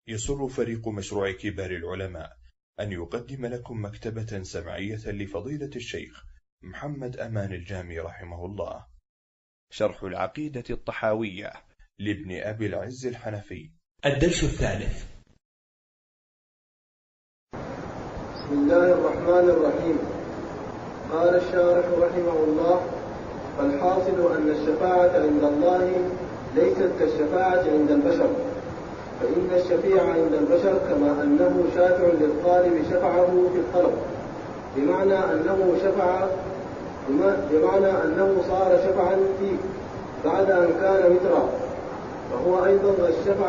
يسر فريق مشروع كبار العلماء أن يقدم لكم مكتبة سمعية لفضيلة الشيخ محمد أمان الجامي رحمه الله، شرح العقيدة الطحاوية لابن أبي العز الحنفي. الدرس الثالث. بسم الله الرحمن الرحيم. قال الشارح رحمه الله: فالحاصل أن الشفاعة عند الله ليست كالشفاعة عند البشر، فإن الشفيع عند البشر كما أنه شافع للطالب شفعه في الطلب، بمعنى أنه صار شفعا فيه بعد أن كان مترا، فهو أيضا قد شفع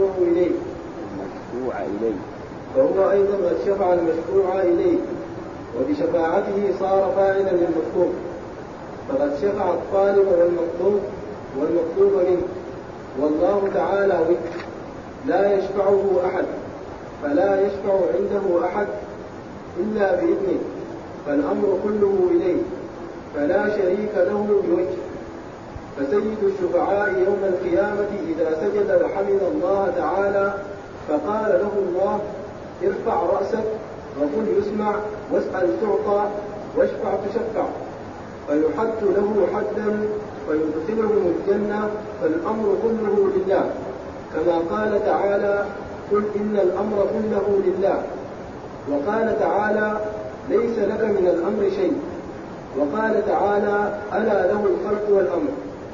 المشفوع إليه، وبشفاعته صار فاعلا للمطلوب، فقد شفع الطالب والمطلوب منه. والله تعالى وكيل لا يشفعه أحد، فلا يشفع عنده أحد إلا بإذنه، فالأمر كله إليه، فلا شريك له بوجه. فسيد الشفعاء يوم القيامة إذا سجد وحمد الله تعالى فقال له الله: ارفع رأسك وقل يسمع، واسأل تعطى، واشفع تشفع، فيحد له حدا فيدخلهم الجنة، فالأمر كله لله، كما قال تعالى: قل إن الأمر كله لله. وقال تعالى: ليس لك من الأمر شيء. وقال تعالى: ألا له الخلق والأمر.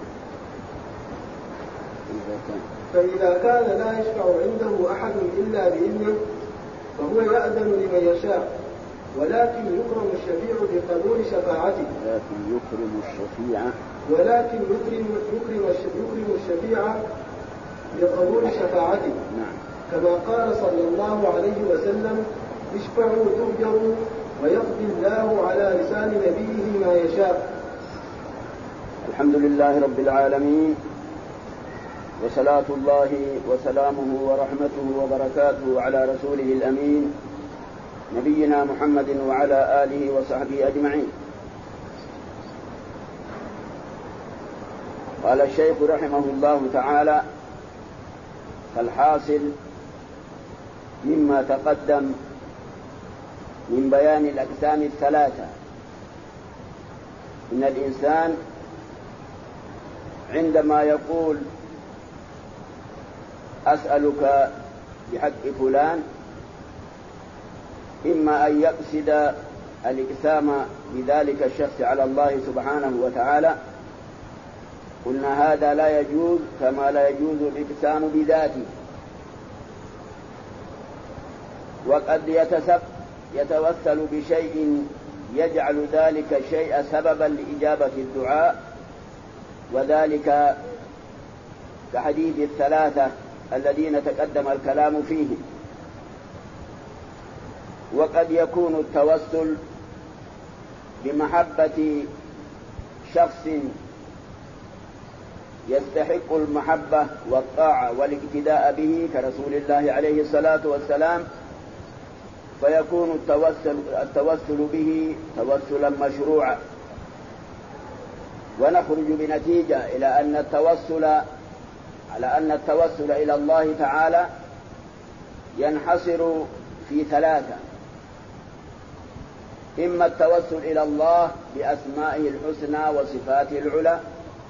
فإذا كان لا يشفع عنده أحد إلا بإذنه فهو يأذن لمن يشاء، ولكن يكرم الشفيع بقبول شفاعته. ولكن يكرم الشفيع بقبول شفاعته. كما قال صلى الله عليه وسلم: اشفعوا تؤجروا، ويقضي الله على لسان نبيه ما يشاء. الحمد لله رب العالمين، وصلاة الله وسلامه ورحمته وبركاته على رسوله الأمين نبينا محمد وعلى آله وصحبه أجمعين. قال الشيخ رحمه الله تعالى: فالحاصل مما تقدم من بيان الأقسام الثلاثة إن الإنسان عندما يقول أسألك بحق فلان، إما أن يقصد الإقسام بذلك الشخص على الله سبحانه وتعالى، قلنا هذا لا يجوز كما لا يجوز الإقسام بذاته. وقد يتوسل بشيء يجعل ذلك الشيء سببا لإجابة الدعاء، وذلك كحديث الثلاثة الذين تقدم الكلام فيهم. وقد يكون التوسل بمحبة شخص يستحق المحبة والطاعة والاقتداء به كرسول الله عليه الصلاة والسلام، فيكون التوسل به توسلا مشروعا، ونخرج بنتيجة على أن التوسل إلى الله تعالى ينحصر في ثلاثة: إما التوسل إلى الله بأسمائه الحسنى وصفاته العلى،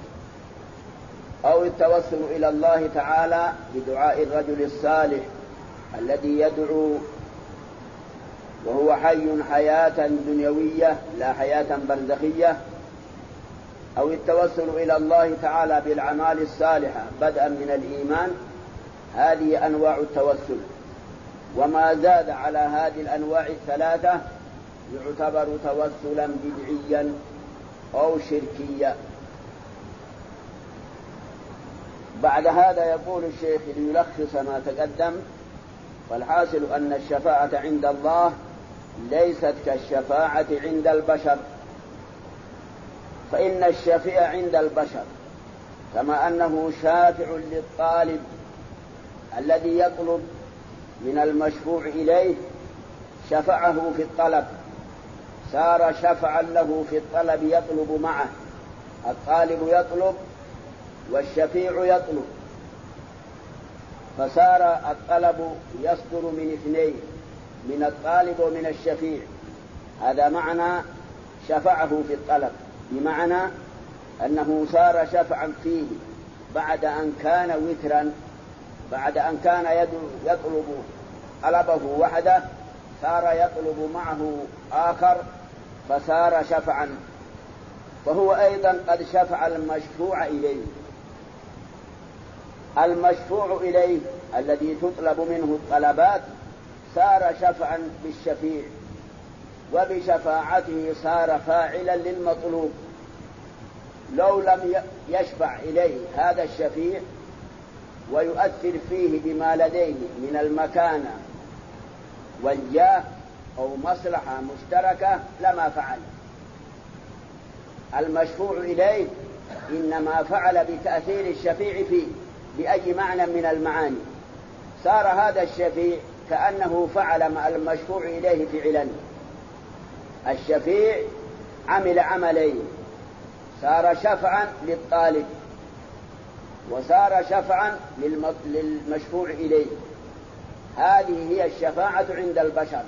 أو التوسل إلى الله تعالى بدعاء الرجل الصالح الذي يدعو وهو حي حياة دنيوية لا حياة برزخية، أو التوسل إلى الله تعالى بالأعمال الصالحة بدءا من الإيمان. هذه أنواع التوسل، وما زاد على هذه الأنواع الثلاثة يعتبر توسلا بدعيا أو شركيا. بعد هذا يقول الشيخ ليلخص ما تقدم: والحاصل أن الشفاعة عند الله ليست كالشفاعة عند البشر، فإن الشفيع عند البشر كما أنه شافع للطالب الذي يطلب من المشفوع إليه، شفعه في الطلب، صار شفعا له في الطلب، يطلب معه، الطالب يطلب والشفيع يطلب. فصار الطلب يصدر من اثنين، من الطالب ومن الشفيع. هذا معنى شفعه في الطلب، بمعنى أنه صار شفعا فيه بعد أن كان وترا، بعد أن كان يطلب طلبه وحده صار يطلب معه آخر فصار شفعا، فهو أيضا قد شفع المشفوع إليه. المشفوع إليه الذي تطلب منه الطلبات صار شفعا بالشفيع، وبشفاعته صار فاعلا للمطلوب. لو لم يشفع إليه هذا الشفيع ويؤثر فيه بما لديه من المكانة والجاه أو مصلحة مشتركة لما فعل. المشفوع إليه إنما فعل بتأثير الشفيع فيه بأي معنى من المعاني. صار هذا الشفيع كأنه فعل مع المشفوع إليه فعلا. الشفيع عمل عملين، صار شفعا للطالب وصار شفعا للمشفوع إليه. هذه هي الشفاعة عند البشر.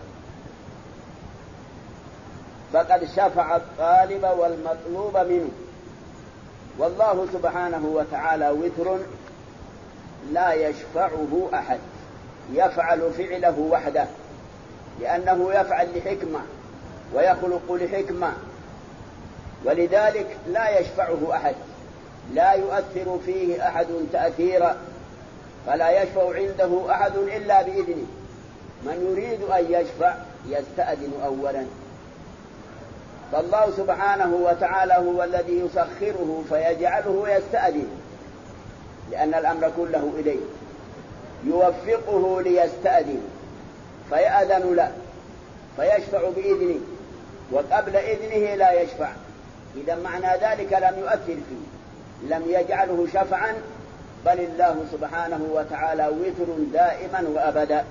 فقد شفع الطالب والمطلوب منه. والله سبحانه وتعالى وتر لا يشفعه أحد، يفعل فعله وحده، لأنه يفعل لحكمة ويخلق لحكمة، ولذلك لا يشفعه أحد، لا يؤثر فيه أحد تأثيرا، فلا يشفع عنده أحد إلا بإذنه. من يريد أن يشفع يستأذن أولا. فالله سبحانه وتعالى هو الذي يسخره فيجعله يستأذن، لأن الأمر كله إليه، يوفقه ليستأذن فيأذن له فيشفع بإذنه، وقبل إذنه لا يشفع. إذا معنى ذلك لم يؤثر فيه، لم يجعله شفعا، بل الله سبحانه وتعالى وتر دائما وأبدا،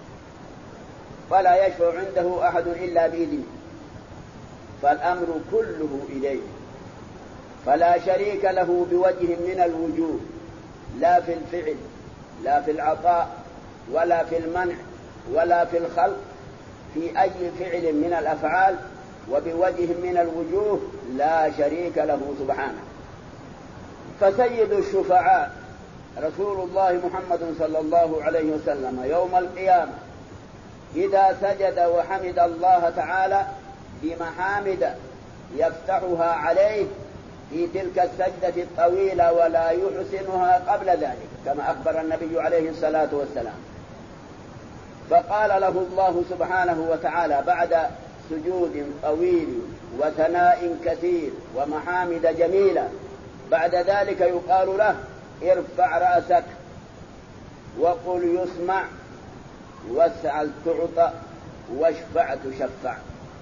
فلا يشفع عنده أحد إلا بإذنه، فالأمر كله إليه، فلا شريك له بوجه من الوجوه، لا في الفعل لا في العطاء ولا في المنع ولا في الخلق، في أي فعل من الأفعال وبوجه من الوجوه لا شريك له سبحانه. فسيد الشفعاء رسول الله محمد صلى الله عليه وسلم يوم القيامة إذا سجد وحمد الله تعالى بمحامد يفتحها عليه في تلك السجدة الطويلة ولا يحسنها قبل ذلك، كما أخبر النبي عليه الصلاة والسلام. فقال له الله سبحانه وتعالى بعد سجود طويل وثناء كثير ومحامد جميلة، بعد ذلك يقال له ارفع رأسك وقل يسمع واسأل تعطى واشفع تشفع.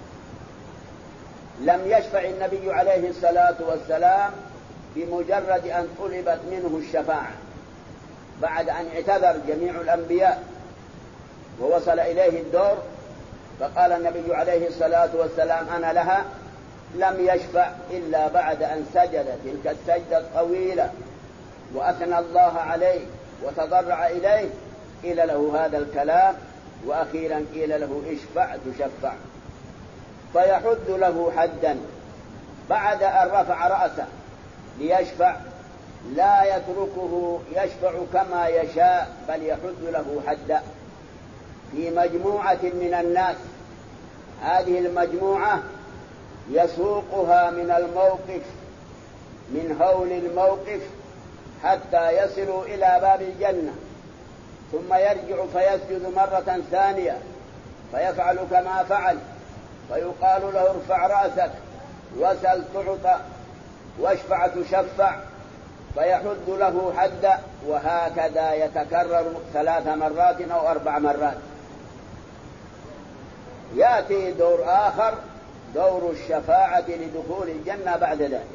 لم يشفع النبي عليه الصلاة والسلام بمجرد أن طلبت منه الشفاعة، بعد أن اعتذر جميع الأنبياء ووصل إليه الدور فقال النبي عليه الصلاة والسلام أنا لها، لم يشفع إلا بعد أن سجد تلك السجدة الطويلة وأثنى الله عليه وتضرع إليه، قيل له هذا الكلام، وأخيرا قيل له اشفع تشفع. فيحد له حدا بعد أن رفع رأسه ليشفع، لا يتركه يشفع كما يشاء، بل يحد له حدا في مجموعة من الناس. هذه المجموعة يسوقها من الموقف، من هول الموقف حتى يصلوا إلى باب الجنة، ثم يرجع فيسجد مرة ثانية فيفعل كما فعل، فيقال له ارفع رأسك وسل تعطى واشفع تشفع، فيحد له حدا، وهكذا يتكرر 3 مرات أو 4 مرات. يأتي دور آخر، دور الشفاعة لدخول الجنة بعد ذلك،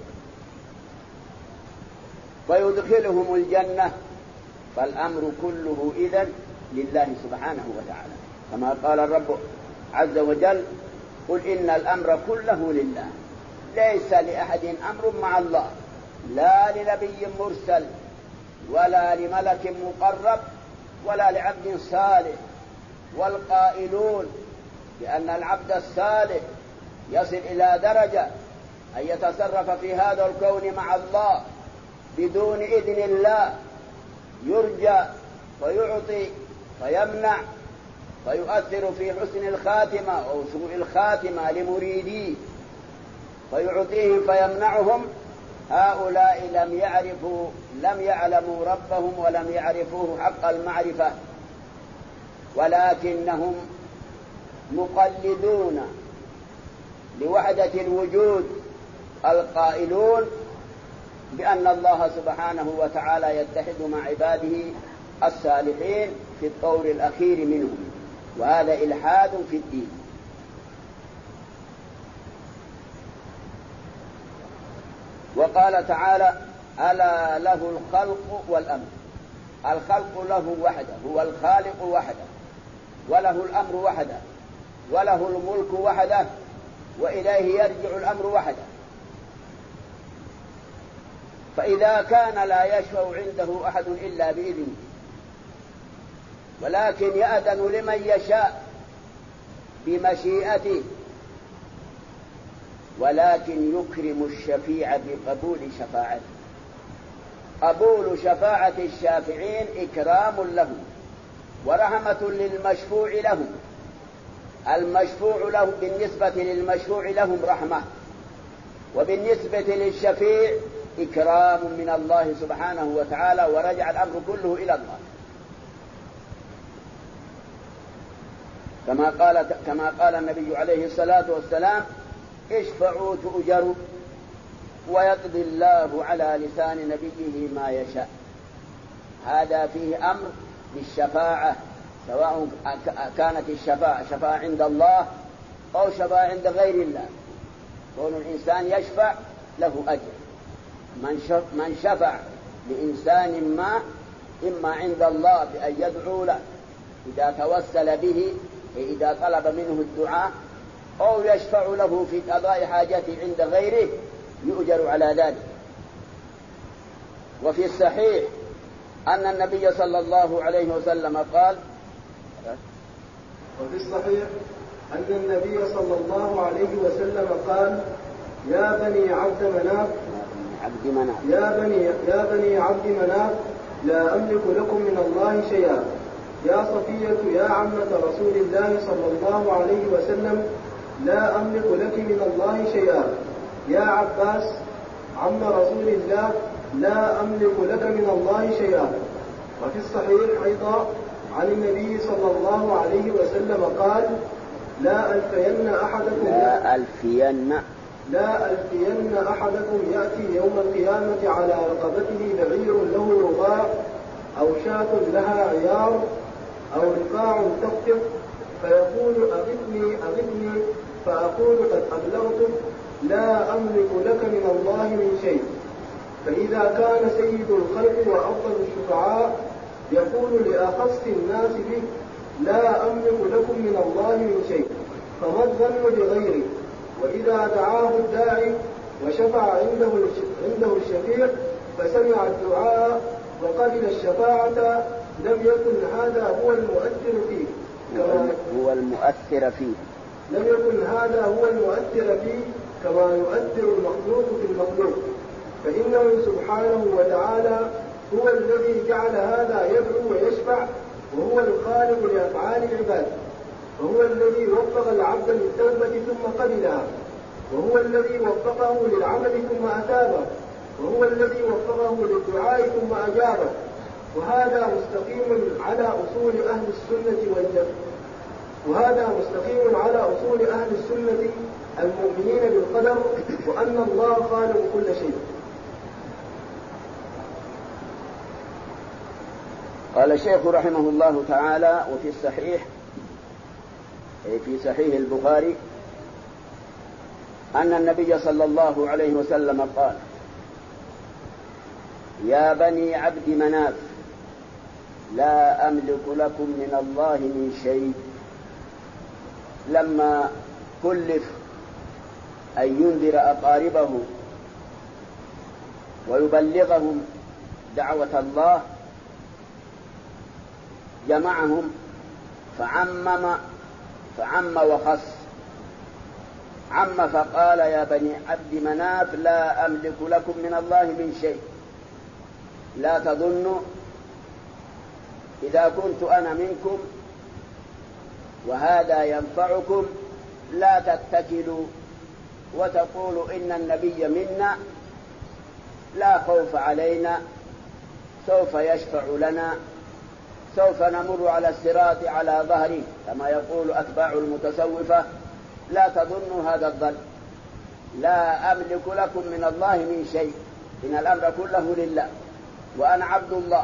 فيدخلهم الجنة. فالأمر كله إذن لله سبحانه وتعالى، كما قال الرب عز وجل قل إن الأمر كله لله، ليس لأحد أمر مع الله، لا لنبي مرسل ولا لملك مقرب ولا لعبد صالح. والقائلون بأن العبد الصالح يصل إلى درجة أن يتصرف في هذا الكون مع الله بدون إذن الله، يرجى ويعطي ويمنع ويؤثر في حسن الخاتمة أو سوء الخاتمة لمريديه، فيعطيهم فيمنعهم. هؤلاء لم يعلموا ربهم ولم يعرفوه حق المعرفة، ولكنهم مقلدون لوحدة الوجود القائلون بأن الله سبحانه وتعالى يتحد مع عباده الصالحين في الطور الأخير منهم، وهذا إلحاد في الدين. وقال تعالى: ألا له الخلق والأمر. الخلق له وحده، هو الخالق وحده، وله الأمر وحده، وله الملك وحده، وإليه يرجع الأمر وحده. فإذا كان لا يشفع عنده أحد إلا بإذنه، ولكن يأذن لمن يشاء بمشيئته، ولكن يكرم الشفيع بقبول شفاعته. قبول شفاعة الشافعين إكرام لهم ورحمة للمشفوع لهم. المشفوع لهم بالنسبة للمشفوع لهم رحمة، وبالنسبة للشفيع إكرام من الله سبحانه وتعالى، ورجع الأمر كله إلى الله، كما قال النبي عليه الصلاة والسلام: اشفعوا تؤجروا، ويقضي الله على لسان نبيه ما يشاء. هذا فيه أمر بالشفاعة، سواء كانت الشفاعة شفاعة عند الله أو شفاعة عند غير الله. كون الإنسان يشفع له أجر. من شفع لإنسان ما، إما عند الله بأن يدعو له إذا توسل به، إذا طلب منه الدعاء، أو يشفع له في قضاء حاجته عند غيره، يؤجر على ذلك. وفي الصحيح أن النبي صلى الله عليه وسلم قال: وفي الصحيح أن النبي صلى الله عليه وسلم قال: يا بني عبد مناف لا أملك لكم من الله شيئا. يا صفية يا عمة رسول الله صلى الله عليه وسلم لا أملك لك من الله شيئا. يا عباس عم رسول الله لا أملك لك من الله شيئا. وفي الصحيح أيضا عن النبي صلى الله عليه وسلم قال: لا ألفين أحدكم يأتي يوم القيامة على رقبته بعير له رغاء، أو شاة لها عيار، أو رقاع تخطف، فيقول: أغثني، فأقول: قد أبلغتك، لا أملك لك من الله من شيء. فإذا كان سيد الخلق وأفضل الشفعاء يقول لأخص الناس به: لا أملك لكم من الله من شيء، فما الظن بغيره؟ وإذا دعاه الداعي وشفع عنده الشفيع فسمع الدعاء وقبل الشفاعة، لم يكن هذا هو المؤثر فيه كما يؤثر المخلوق في المخلوق، فإنه سبحانه وتعالى هو الذي جعل هذا يدعو ويشفع، وهو الخالق لأفعال العباد، وهو الذي وفق العبد للتوبة ثم قبلها، وهو الذي وفقه للعمل ثم أتابه، وهو الذي وفقه للدعاء ثم أجابه. وهذا مستقيم على أصول أهل السنة المؤمنين بالقدر، وأن الله خالق كل شيء. قال الشيخ رحمه الله تعالى: وفي الصحيح، في صحيح البخاري، أن النبي صلى الله عليه وسلم قال: يا بني عبد مناف لا أملك لكم من الله من شيء. لما كلف أن ينذر أقاربه ويبلغهم دعوة الله، جمعهم فعم وخص. عم فقال يا بني عبد مناف لا أملك لكم من الله من شيء، لا تظنوا إذا كنت أنا منكم وهذا ينفعكم لا تتكلوا وتقولوا إن النبي منا، لا خوف علينا، سوف يشفع لنا، سوف نمر على الصراط على ظهره كما يقول أتباع المتصوفة. لا تظنوا هذا الظن، لا أملك لكم من الله من شيء، إن الأمر كله لله وأنا عبد الله.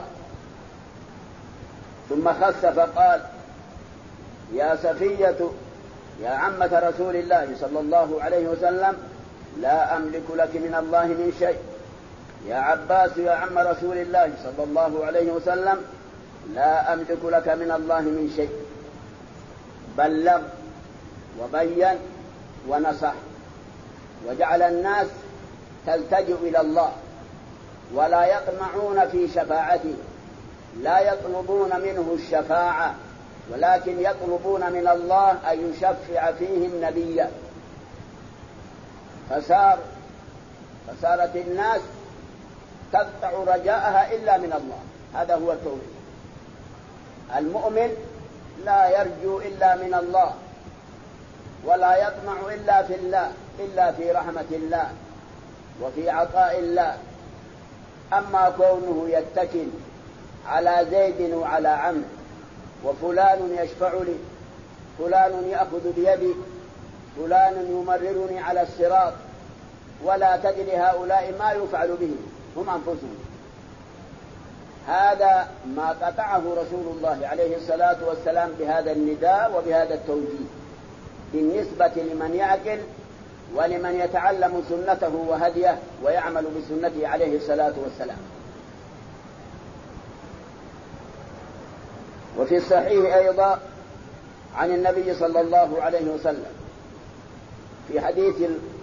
ثم خص فقال يا صفية يا عمة رسول الله صلى الله عليه وسلم لا أملك لك من الله من شيء، يا عباس يا عم رسول الله صلى الله عليه وسلم لا أملك لك من الله من شيء. بلغ وبين ونصح وجعل الناس تلتجئ إلى الله ولا يطمعون في شفاعته، لا يطلبون منه الشفاعة ولكن يطلبون من الله أن يشفع فيهم نبيا. فصارت الناس تقطع رجاءها إلا من الله. هذا هو التوحيد. المؤمن لا يرجو إلا من الله ولا يطمع إلا في الله، إلا في رحمة الله وفي عطاء الله. أما كونه يتكل على زيد وعلى عمرو وفلان يشفع لي، فلان يأخذ بيدي، فلان يمررني على الصراط، ولا تدري هؤلاء ما يفعل بهم، هم أنفسهم. هذا ما قطعه رسول الله عليه الصلاة والسلام بهذا النداء وبهذا التوجيه بالنسبة لمن يعقل ولمن يتعلم سنته وهديه ويعمل بسنته عليه الصلاة والسلام. وفي الصحيح أيضا عن النبي صلى الله عليه وسلم في حديث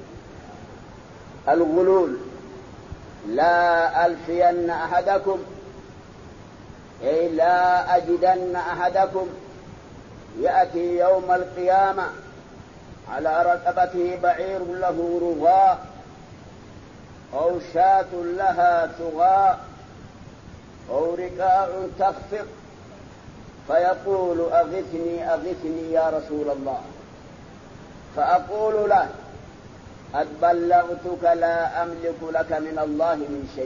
الغلول لا ألفين أحدكم، أي لا أجدن أحدكم يأتي يوم القيامة على رقبته بعير له رغاء أو شاة لها ثغاء أو رقاع تخفق فيقول أغثني أغثني يا رسول الله، فأقول له قد بلغتك لا أملك لك من الله من شيء.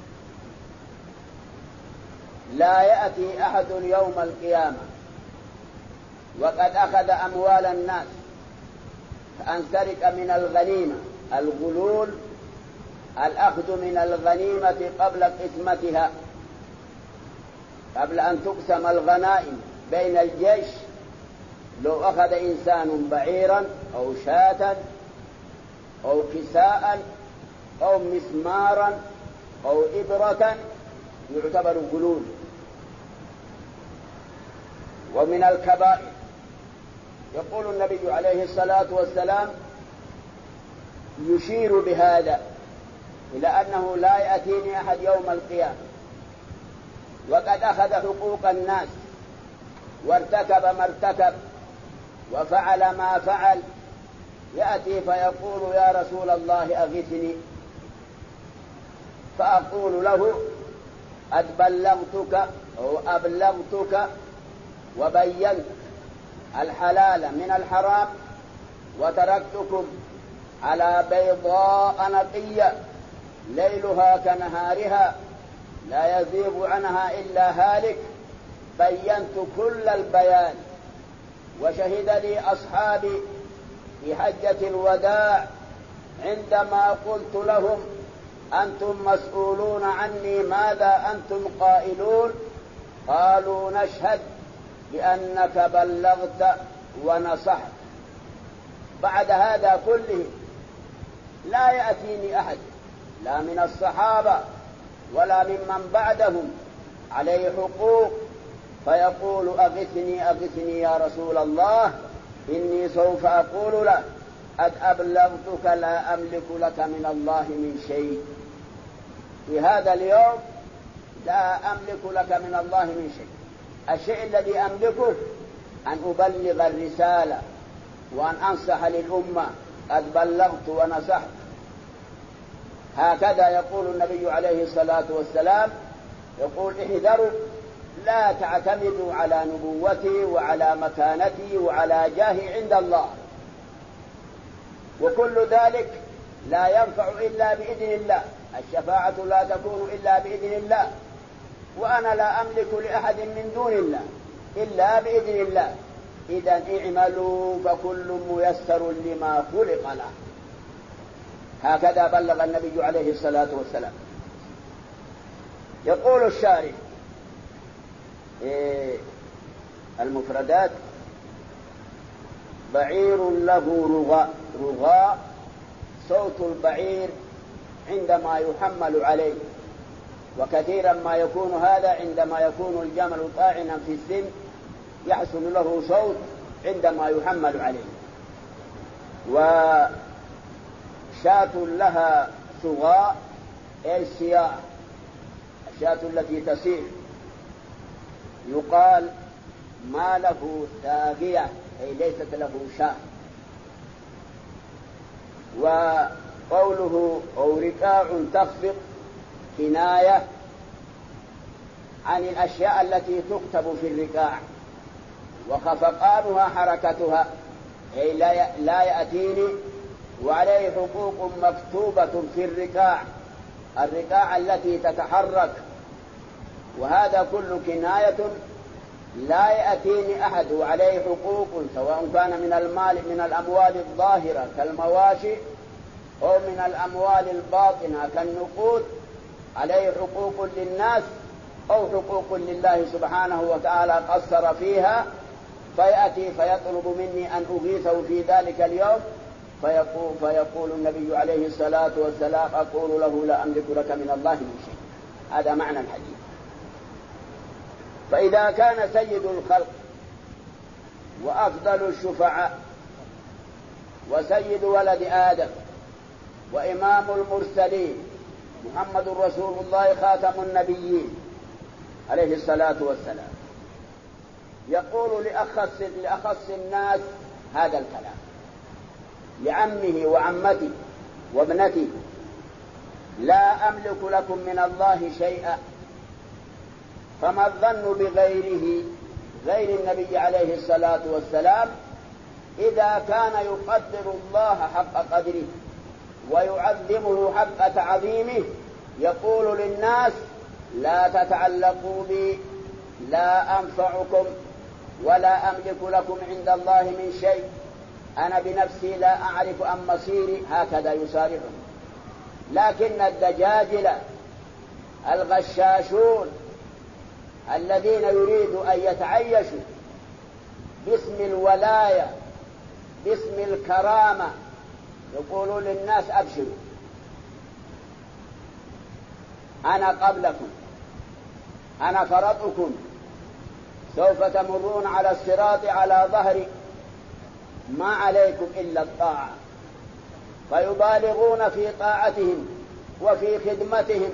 لا يأتي أحد يوم القيامة وقد أخذ أموال الناس فأن سرق من الغنيمة. الغلول الأخذ من الغنيمة قبل قسمتها، قبل أن تقسم الغنائم بين الجيش. لو أخذ إنسان بعيرا أو شاة أو كساء أو مسمارا أو إبرة يعتبر غلول. ومن الكبائر يقول النبي عليه الصلاة والسلام يشير بهذا إلى أنه لا يأتيني أحد يوم القيامة وقد أخذ حقوق الناس وارتكب ما ارتكب وفعل ما فعل، يأتي فيقول يا رسول الله أغثني، فأقول له قد بلغتك أو أبلغتك وبينت الحلال من الحرام وتركتكم على بيضاء نقية ليلها كنهارها لا يزيغ عنها إلا هالك. بينت كل البيان. وشهد لي أصحابي في حجة الوداع عندما قلت لهم أنتم مسؤولون عني ماذا أنتم قائلون؟ قالوا نشهد بأنك بلغت ونصحت. بعد هذا كله لا يأتيني أحد لا من الصحابة ولا ممن بعدهم عليه حقوق فيقول أغثني أغثني يا رسول الله، إني سوف أقول له قد أبلغتك لا أملك لك من الله من شيء. في هذا اليوم لا أملك لك من الله من شيء. الشيء الذي أملكه أن أبلغ الرسالة وأن أنصح للأمة، قد بلغت ونصحت. هكذا يقول النبي عليه الصلاة والسلام، يقول احذروا لا تعتمدوا على نبوتي وعلى مكانتي وعلى جاهي عند الله، وكل ذلك لا ينفع إلا بإذن الله، الشفاعة لا تكون إلا بإذن الله، وأنا لا أملك لأحد من دون الله إلا بإذن الله. إذا اعملوا فكل ميسر لما خلق له. هكذا بلغ النبي عليه الصلاة والسلام. يقول الشارح المفردات: بعير له رغاء. رغاء صوت البعير عندما يحمل عليه، وكثيرا ما يكون هذا عندما يكون الجمل طاعنا في السن يحصل له صوت عندما يحمل عليه. وشاة لها ثغاء أي سياء، الشاة التي تسير. يقال ما له ثاغية أي ليست له شاة. وقوله أو ركاع تخفق كناية عن الأشياء التي تكتب في الركاع، وخفقانها حركتها أي لا يأتيني وعليه حقوق مكتوبة في الركاع، الركاع التي تتحرك. وهذا كل كناية لا يأتيني أحد وعليه حقوق، سواء كان من المال من الأموال الظاهرة كالمواشي أو من الأموال الباطنة كالنقود، عليه حقوق للناس أو حقوق لله سبحانه وتعالى قصر فيها، فيأتي فيطلب مني أن أغيثه في ذلك اليوم، فيقول النبي عليه الصلاة والسلام أقول له لا أملك لك من الله من شيء. هذا معنى الحديث. فإذا كان سيد الخلق وأفضل الشفعاء وسيد ولد آدم وإمام المرسلين محمد رسول الله خاتم النبيين عليه الصلاة والسلام يقول لأخص الناس هذا الكلام، لعمه وعمته وابنته: لا أملك لكم من الله شيئا. فما الظن بغيره غير النبي عليه الصلاة والسلام إذا كان يقدر الله حق قدره ويعظمه حق تعظيمه؟ يقول للناس: لا تتعلقوا بي، لا أنفعكم ولا أملك لكم عند الله من شيء، أنا بنفسي لا أعرف عن مصيري. هكذا يصارحهم. لكن الدجاجلة الغشاشون الذين يريدوا أن يتعيشوا باسم الولاية باسم الكرامة يقولون للناس: أبشروا، أنا قبلكم، أنا فرطكم، سوف تمرون على الصراط على ظهري، ما عليكم إلا الطاعة. فيبالغون في طاعتهم وفي خدمتهم،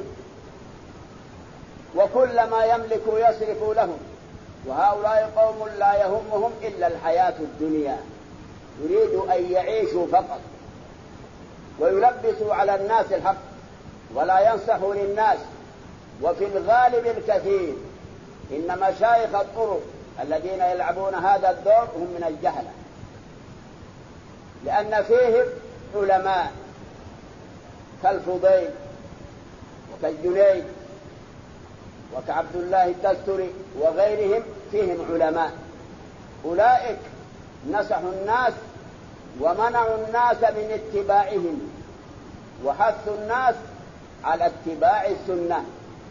وكل ما يملك يصرف لهم. وهؤلاء قوم لا يهمهم إلا الحياة الدنيا، يريدوا أن يعيشوا فقط ويلبسوا على الناس الحق ولا ينصحوا للناس. وفي الغالب الكثير إن مشايخ الطرق الذين يلعبون هذا الدور هم من الجهلة، لأن فيهم علماء كالفضيل وكالجنيد وكعبد الله التستري وغيرهم، فيهم علماء. أولئك نصحوا الناس ومنعوا الناس من اتباعهم وحثوا الناس على اتباع السنة.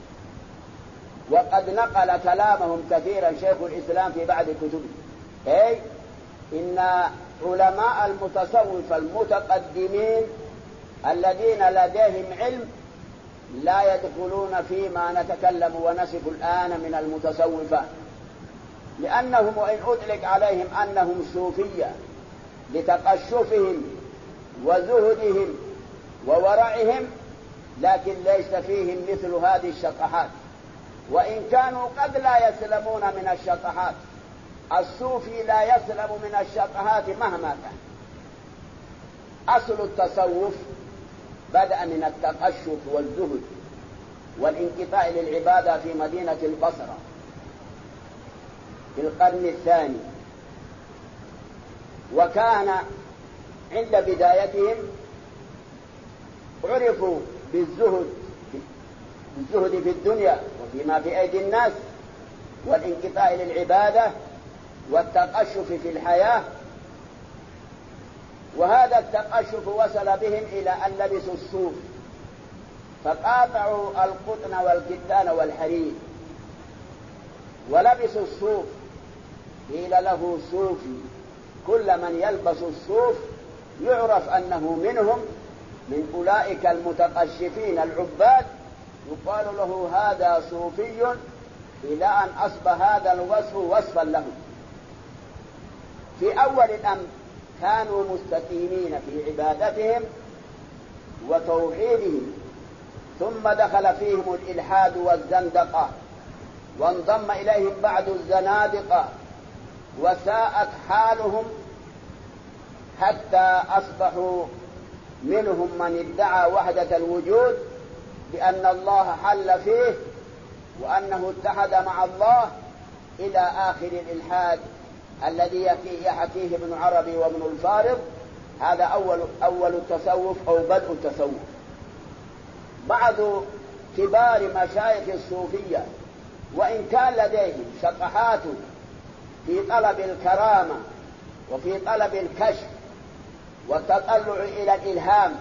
وقد نقل كلامهم كثيرا شيخ الإسلام في بعض كتبه، أي إن علماء المتصوف المتقدمين الذين لديهم علم لا يدخلون فيما نتكلم ونصف الآن من المتصوفة، لأنهم وإن أطلق عليهم أنهم صوفية لتقشفهم وزهدهم وورعهم، لكن ليس فيهم مثل هذه الشطحات. وإن كانوا قد لا يسلمون من الشطحات. الصوفي لا يسلم من الشطحات مهما كان. أصل التصوف بدأ من التقشف والزهد والانقطاع للعبادة في مدينة البصرة في القرن الثاني، وكان عند بدايتهم عرفوا بالزهد في الدنيا وفيما في أيدي الناس، والانقطاع للعبادة والتقشف في الحياة. وهذا التقشف وصل بهم إلى أن لبسوا الصوف، فقاطعوا القطن والكتان والحرير ولبسوا الصوف. قيل له صوفي. كل من يلبس الصوف يعرف أنه منهم، من أولئك المتقشفين العباد، يقال له هذا صوفي، إلى أن أصبح هذا الوصف وصفا له. في أول الأمر كانوا مستقيمين في عبادتهم وتوحيدهم، ثم دخل فيهم الإلحاد والزندقة، وانضم إليهم بعض الزنادقة، وساءت حالهم حتى أصبحوا منهم من ادعى وحدة الوجود بأن الله حل فيه وأنه اتحد مع الله، إلى آخر الإلحاد الذي يحكيه ابن عربي وابن الفارض. هذا أول التصوف أو بدء التصوف. بعض كبار مشايخ الصوفية وإن كان لديهم شطحات في طلب الكرامة وفي طلب الكشف والتطلع إلى الإلهام،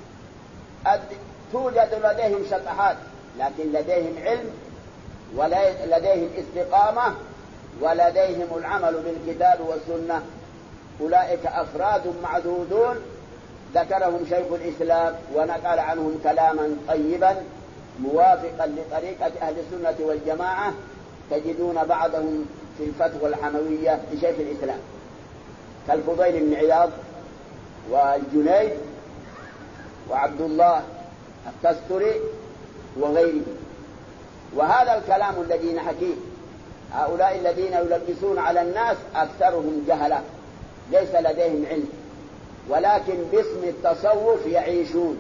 توجد لديهم شطحات، لكن لديهم علم ولديهم استقامة ولديهم العمل بالكتاب والسنة. أولئك أفراد معدودون ذكرهم شيخ الإسلام ونقل عنهم كلاما طيبا موافقا لطريقة أهل السنة والجماعة. تجدون بعضهم في الفتوى الحموية لشيخ الإسلام كالفضيل بن عياض والجنيد وعبد الله التستري وغيره. وهذا الكلام الذي نحكيه، هؤلاء الذين يلبسون على الناس أكثرهم جهلة، ليس لديهم علم، ولكن باسم التصوف يعيشون،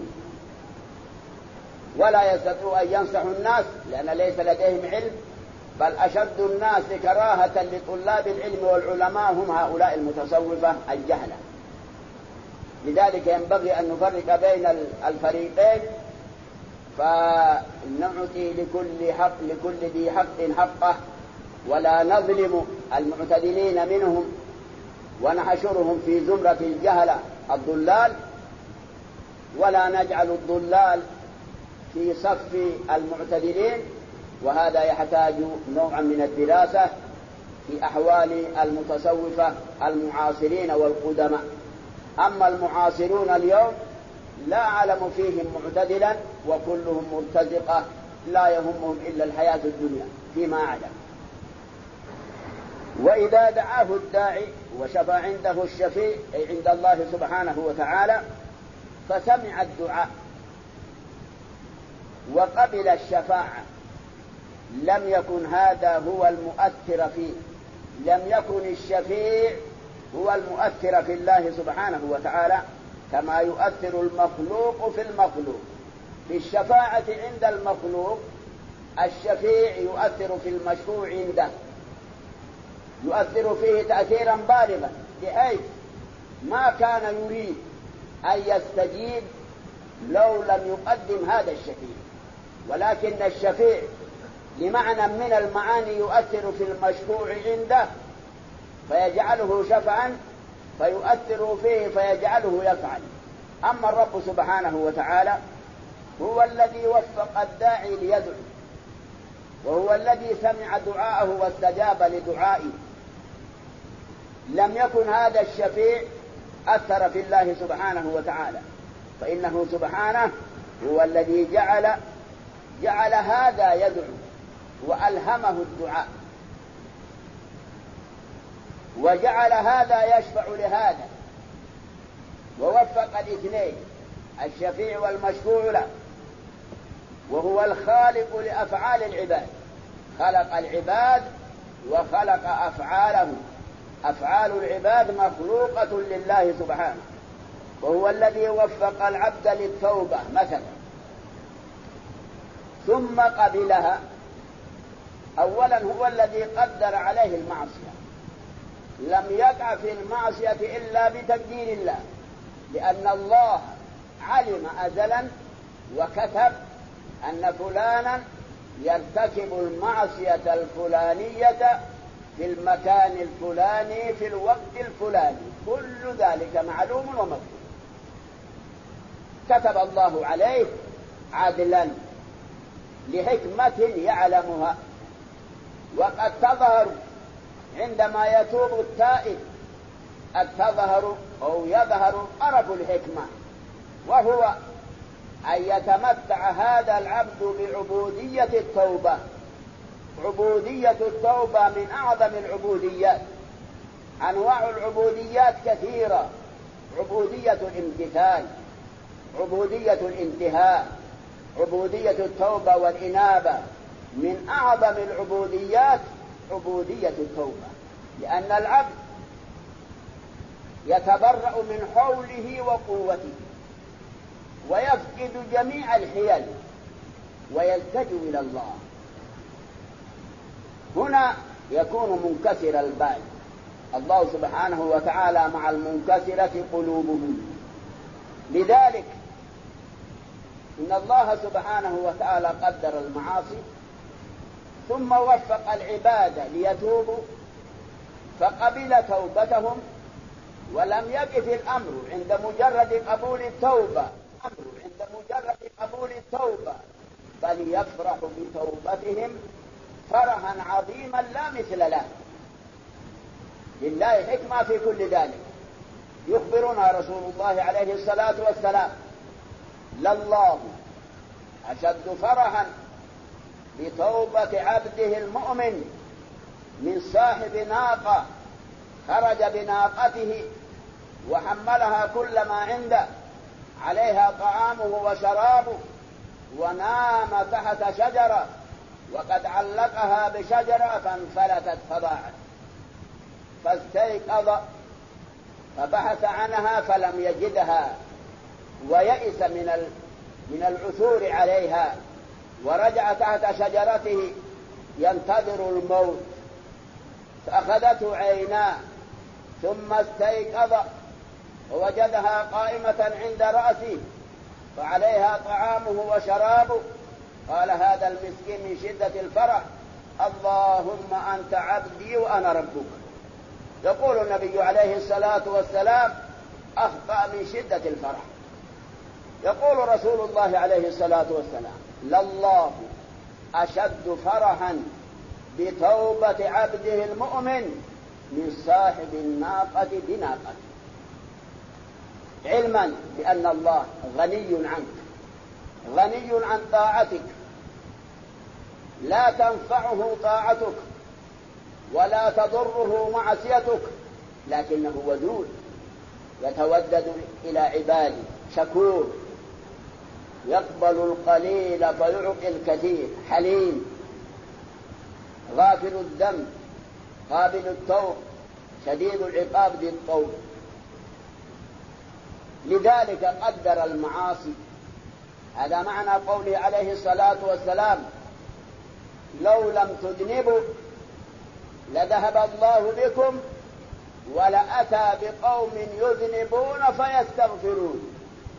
ولا يستطيعوا أن ينصحوا الناس لأن ليس لديهم علم. بل أشد الناس كراهة لطلاب العلم والعلماء هم هؤلاء المتصوفة الجهلة. لذلك ينبغي أن نفرق بين الفريقين، فنعطي لكل ذي حق حقه، ولا نظلم المعتدلين منهم ونحشرهم في زمرة الجهلة الضلال، ولا نجعل الضلال في صف المعتدلين. وهذا يحتاج نوعا من الدراسة في أحوال المتصوفة المعاصرين والقدماء. أما المعاصرون اليوم لا أعلم فيهم معتدلا، وكلهم مرتزقة لا يهمهم إلا الحياة الدنيا فيما أعلم. وإذا دعاه الداعي وشفع عنده الشفيع أي عند الله سبحانه وتعالى فسمع الدعاء وقبل الشفاعة، لم يكن هذا هو المؤثر فيه، لم يكن الشفيع هو المؤثر في الله سبحانه وتعالى كما يؤثر المخلوق في المخلوق. في الشفاعة عند المخلوق الشفيع يؤثر في المشفوع عنده، يؤثر فيه تأثيرا بالغا، بحيث ما كان يريد أن يستجيب لو لم يقدم هذا الشفيع. ولكن الشفيع لمعنى من المعاني يؤثر في المشفوع عنده فيجعله شفعا، فيؤثر فيه فيجعله يفعل. أما الرب سبحانه وتعالى هو الذي وفق الداعي ليدعو، وهو الذي سمع دعاءه واستجاب لدعائه. لم يكن هذا الشفيع أثر في الله سبحانه وتعالى، فإنه سبحانه هو الذي جعل هذا يدعو وألهمه الدعاء، وجعل هذا يشفع لهذا، ووفق الاثنين الشفيع والمشفوع له، وهو الخالق لأفعال العباد. خلق العباد وخلق أفعالهم. أفعال العباد مخلوقة لله سبحانه، وهو الذي وفق العبد للتوبة مثلا ثم قبلها. أولا هو الذي قدر عليه المعصية، لم يقع في المعصية إلا بتقدير الله، لأن الله علم أزلا وكتب أن فلانا يرتكب المعصية الفلانية في المكان الفلاني في الوقت الفلاني، كل ذلك معلوم ومكتوب. كتب الله عليه عدلا لحكمة يعلمها، وقد تظهر عندما يتوب التائب، قد تظهر أو يظهر طرف الحكمة، وهو أن يتمتع هذا العبد بعبودية التوبة. عبودية التوبة من أعظم العبوديات. أنواع العبوديات كثيرة: عبودية الامتثال، عبودية الانتهاء، عبودية التوبة والإنابة. من أعظم العبوديات عبودية التوبة، لأن العبد يتبرأ من حوله وقوته ويفقد جميع الحيل ويلتجئ إلى الله. هنا يكون منكسر البال. الله سبحانه وتعالى مع المنكسرة قلوبهم. لذلك إن الله سبحانه وتعالى قدر المعاصي ثم وفق العباد ليتوبوا فقبل توبتهم، ولم يقف الأمر عند مجرد قبول التوبة، بل يفرح بتوبتهم فرحا عظيما لا مثل له. لله حكمة في كل ذلك. يخبرنا رسول الله عليه الصلاة والسلام: لله أشد فرحا بتوبة عبده المؤمن من صاحب ناقة خرج بناقته وحملها كل ما عنده، عليها طعامه وشرابه، ونام تحت شجرة وقد علقها بشجرة فانفلتت فضاعت، فاستيقظ فبحث عنها فلم يجدها ويئس من العثور عليها، ورجع تحت شجرته ينتظر الموت، فأخذته عيناه ثم استيقظ ووجدها قائمة عند رأسه وعليها طعامه وشرابه. قال هذا المسكين من شدة الفرح: اللهم أنت عبدي وأنا ربك. يقول النبي عليه الصلاة والسلام: أخطأ من شدة الفرح. يقول رسول الله عليه الصلاة والسلام: لله أشد فرحا بتوبة عبده المؤمن من صاحب الناقة بناقته. علما بأن الله غني عنك، غني عن طاعتك، لا تنفعه طاعتك ولا تضره معصيتك، لكنه ودود يتودد إلى عباده، شكور، يقبل القليل فيعطي الكثير، حليم، غافل الذنب، قابل التوب، شديد العقاب ذي الطول. لذلك قدر المعاصي. هذا معنى قوله عليه الصلاة والسلام: لو لم تذنبوا لذهب الله بكم ولأتى بقوم يذنبون فيستغفرون.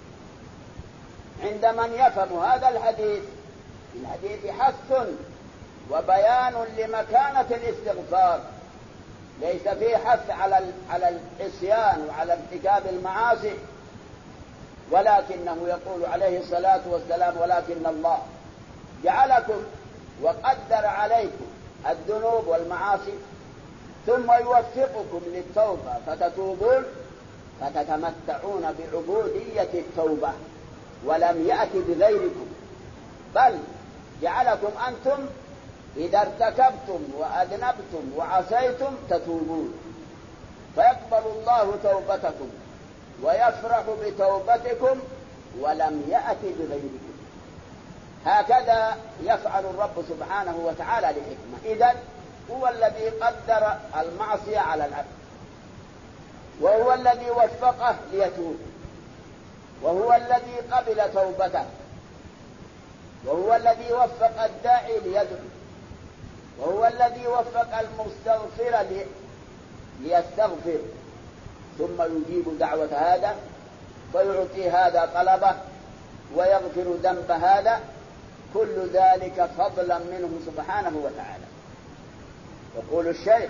عند من يفهم هذا الحديث حث وبيان لمكانة الاستغفار، ليس فيه حث على العصيان وعلى ارتكاب المعاصي، ولكنه يقول عليه الصلاة والسلام: ولكن الله جعلكم وقدر عليكم الذنوب والمعاصي ثم يوفقكم للتوبة فتتوبون فتتمتعون بعبودية التوبة، ولم يأتي بغيركم، بل جعلكم أنتم إذا ارتكبتم وأذنبتم وعصيتم تتوبون، فيقبل الله توبتكم ويفرح بتوبتكم ولم يأتي بغيركم. هكذا يفعل الرب سبحانه وتعالى لحكمة. إذن هو الذي قدر المعصية على العبد، وهو الذي وفقه ليتوب، وهو الذي قبل توبته، وهو الذي وفق الداعي ليدعو، وهو الذي وفق المستغفر ليستغفر، ثم يجيب دعوة هذا ويعطي هذا طلبه ويغفر ذنب هذا، كل ذلك فضلا منه سبحانه وتعالى. يقول الشيخ: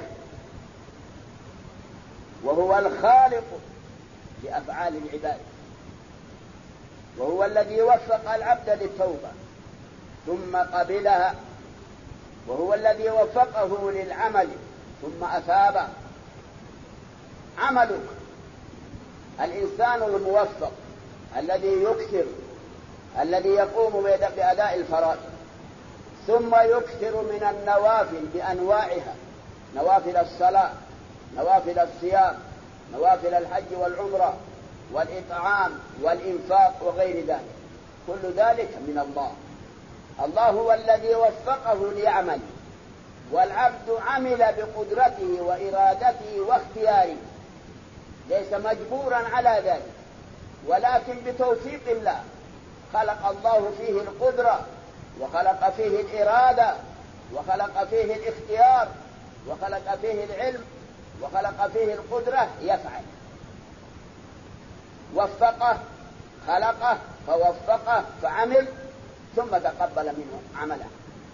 وهو الخالق لأفعال العباد، وهو الذي وفق العبد للتوبة ثم قبلها، وهو الذي وفقه للعمل ثم أثابه. عملك الإنسان الموفق الذي يكثر، الذي يقوم بأداء الفرائض ثم يكثر من النوافل بأنواعها، نوافل الصلاة، نوافل الصيام، نوافل الحج والعمرة والإطعام والإنفاق وغير ذلك، كل ذلك من الله. الله هو الذي وفقه ليعمل، والعبد عمل بقدرته وإرادته واختياره، ليس مجبورا على ذلك، ولكن بتوفيق الله. خلق الله فيه القدرة، وخلق فيه الإرادة، وخلق فيه الاختيار، وخلق فيه العلم، وخلق فيه القدرة يفعل. وفقه، خلقه فوفقه فعمل، ثم تقبل منه عمله.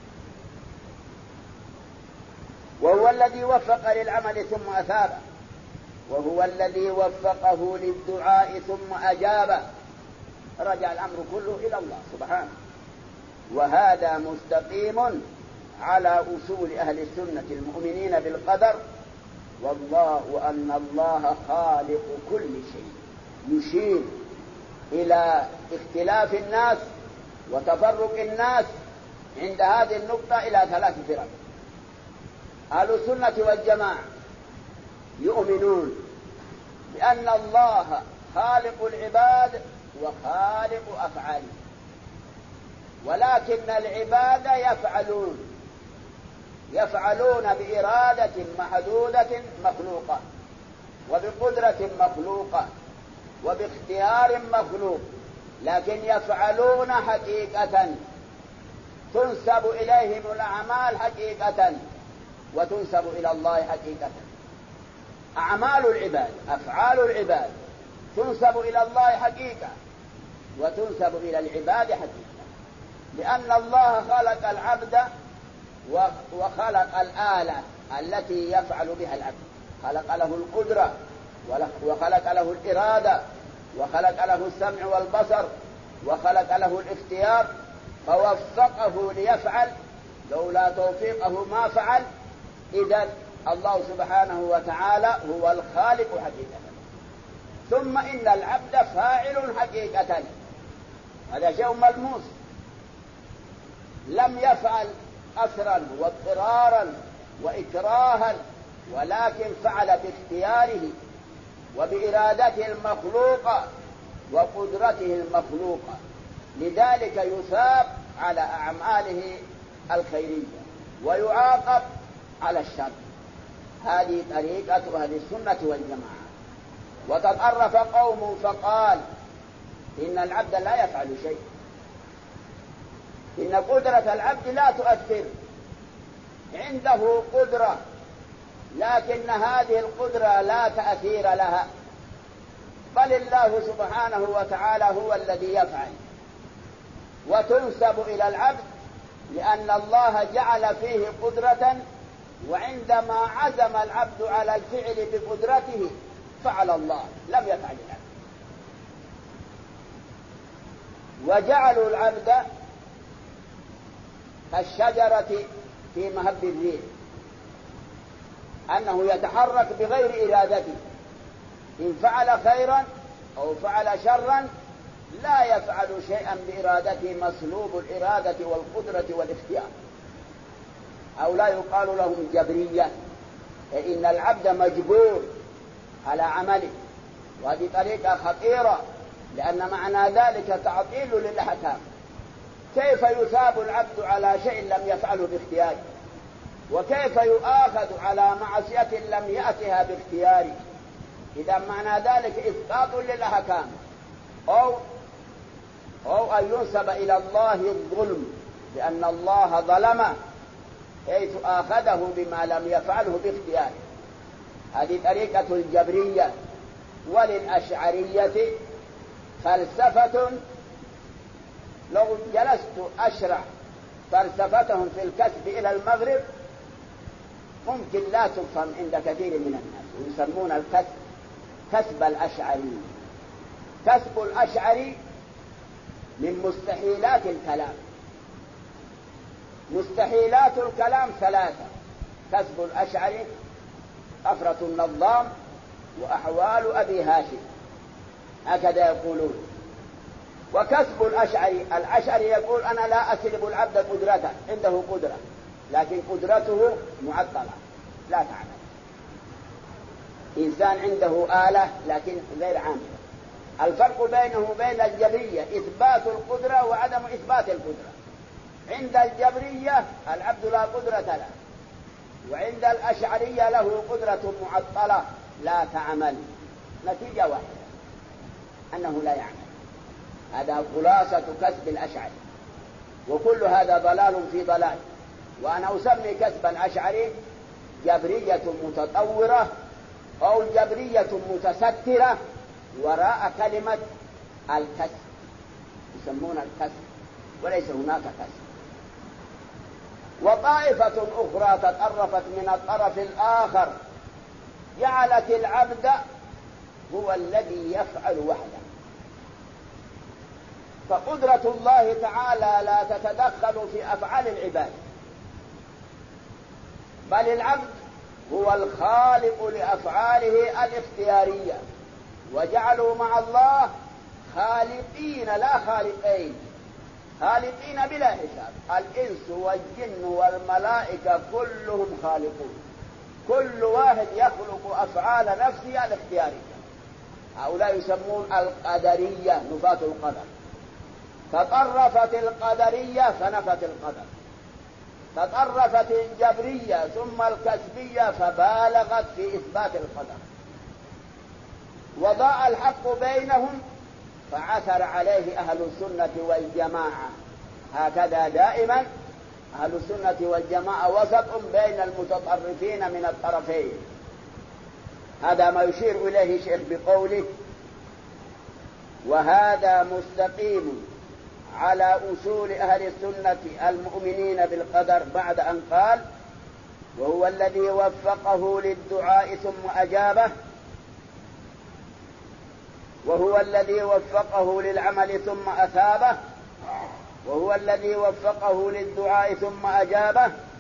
وهو الذي وفق للعمل ثم أثابه، وهو الذي وفقه للدعاء ثم أجابه. رجع الأمر كله إلى الله سبحانه، وهذا مستقيم على أصول أهل السنة المؤمنين بالقدر، وأن الله خالق كل شيء. يشير إلى اختلاف الناس وتفرق الناس عند هذه النقطة إلى 3 فرق. أهل السنة والجماعة يؤمنون بأن الله خالق العباد وخالق أفعالهم، ولكن العباد يفعلون بإرادة محدودة مخلوقة، وبقدرة مخلوقة، وباختيار مخلوق، لكن يفعلون حقيقة، تنسب إليهم الأعمال حقيقة وتنسب إلى الله حقيقة. أعمال العباد، أفعال العباد تنسب إلى الله حقيقة وتنسب إلى العباد حقيقة، لأن الله خلق العبد وخلق الآلة التي يفعل بها العبد، خلق له القدرة، وخلق له الإرادة، وخلق له السمع والبصر، وخلق له الاختيار، فوفقه ليفعل. لولا توفيقه ما فعل. إذن الله سبحانه وتعالى هو الخالق حقيقة، ثم إن العبد فاعل حقيقة، هذا شيء ملموس. لم يفعل أسرا واضطرارا وإكراها، ولكن فعل باختياره وبإرادته المخلوقة وقدرته المخلوقة، لذلك يثاب على أعماله الخيرية ويعاقب على الشر. هذه طريقة أهل السنة والجماعة. وتطرف قوم فقال إن العبد لا يفعل شيء، إن قدرة العبد لا تؤثر، عنده قدرة لكن هذه القدرة لا تأثير لها، بل الله سبحانه وتعالى هو الذي يفعل، وتنسب إلى العبد لأن الله جعل فيه قدرة، وعندما عزم العبد على الفعل بقدرته فعل الله، لم يفعل العبد. وجعلوا العبد كالشجرة في مهب الريح، أنه يتحرك بغير إرادته، إن فعل خيرا أو فعل شرا لا يفعل شيئا بإرادته، مسلوب الإرادة والقدرة والاختيار. أو لا يقال لهم جبرية، إن العبد مجبور على عمله، وهذه طريقة خطيرة، لأن معنى ذلك تعطيل للأحكام. كيف يثاب العبد على شيء لم يفعله باختياره؟ وكيف يؤاخذ على معصية لم يأتها باختياره؟ إذا معنى ذلك إسقاط للأحكام أو أن ينسب إلى الله الظلم، لأن الله ظلم حيث آخذه بما لم يفعله باختياره. هذه طريقة الجبرية. وللأشعرية فلسفة لو جلست أشرح فلسفتهم في الكسب إلى المغرب ممكن لا تفهم عند كثير من الناس، ويسمون الكسب كسب الأشعري. كسب الأشعري من مستحيلات الكلام. مستحيلات الكلام ثلاثة: كسب الأشعري، أفرة النظام، وأحوال أبي هاشم، هكذا يقولون. وكسب الأشعري يقول أنا لا أسلب العبد قدرته، عنده قدرة لكن قدرته معطلة لا تعمل. إنسان عنده آلة لكن غير عامل. الفرق بينه وبين الجبرية إثبات القدرة وعدم إثبات القدرة. عند الجبرية العبد لا قدرة له، وعند الأشعرية له قدرة معطلة لا تعمل. نتيجة واحدة أنه لا يعمل. هذا خلاصة كسب الأشعري، وكل هذا ضلال في ضلال. وأنا أسمي كسب الأشعري جبرية متطورة أو جبرية متسترة وراء كلمة الكسب، يسمون الكسب وليس هناك كسب. وطائفة أخرى تطرفت من الطرف الآخر جعلت العبد هو الذي يفعل وحده، فقدرة الله تعالى لا تتدخل في أفعال العباد، بل العبد هو الخالق لأفعاله الاختيارية. وجعلوا مع الله خالقين لا خالقين، خالقين بلا حساب. الإنس والجن والملائكة كلهم خالقون، كل واحد يخلق أفعال نفسه الاختيارية. هؤلاء يسمون القدرية، نفاة القدر. تطرفت القدرية فنفت القدر، تطرفت الجبرية ثم الكسبية فبالغت في إثبات القدر، وضاع الحق بينهم فعثر عليه أهل السنة والجماعة. هكذا دائما أهل السنة والجماعة وسط بين المتطرفين من الطرفين. هذا ما يشير إليه شيخ بقوله: وهذا مستقيم على أصول أهل السنة المؤمنين بالقدر، بعد أن قال: وهو الذي وفقه للدعاء ثم أجابه، وهو الذي وفقه للعمل ثم أثابه، وهو الذي وفقه للدعاء ثم أجابه،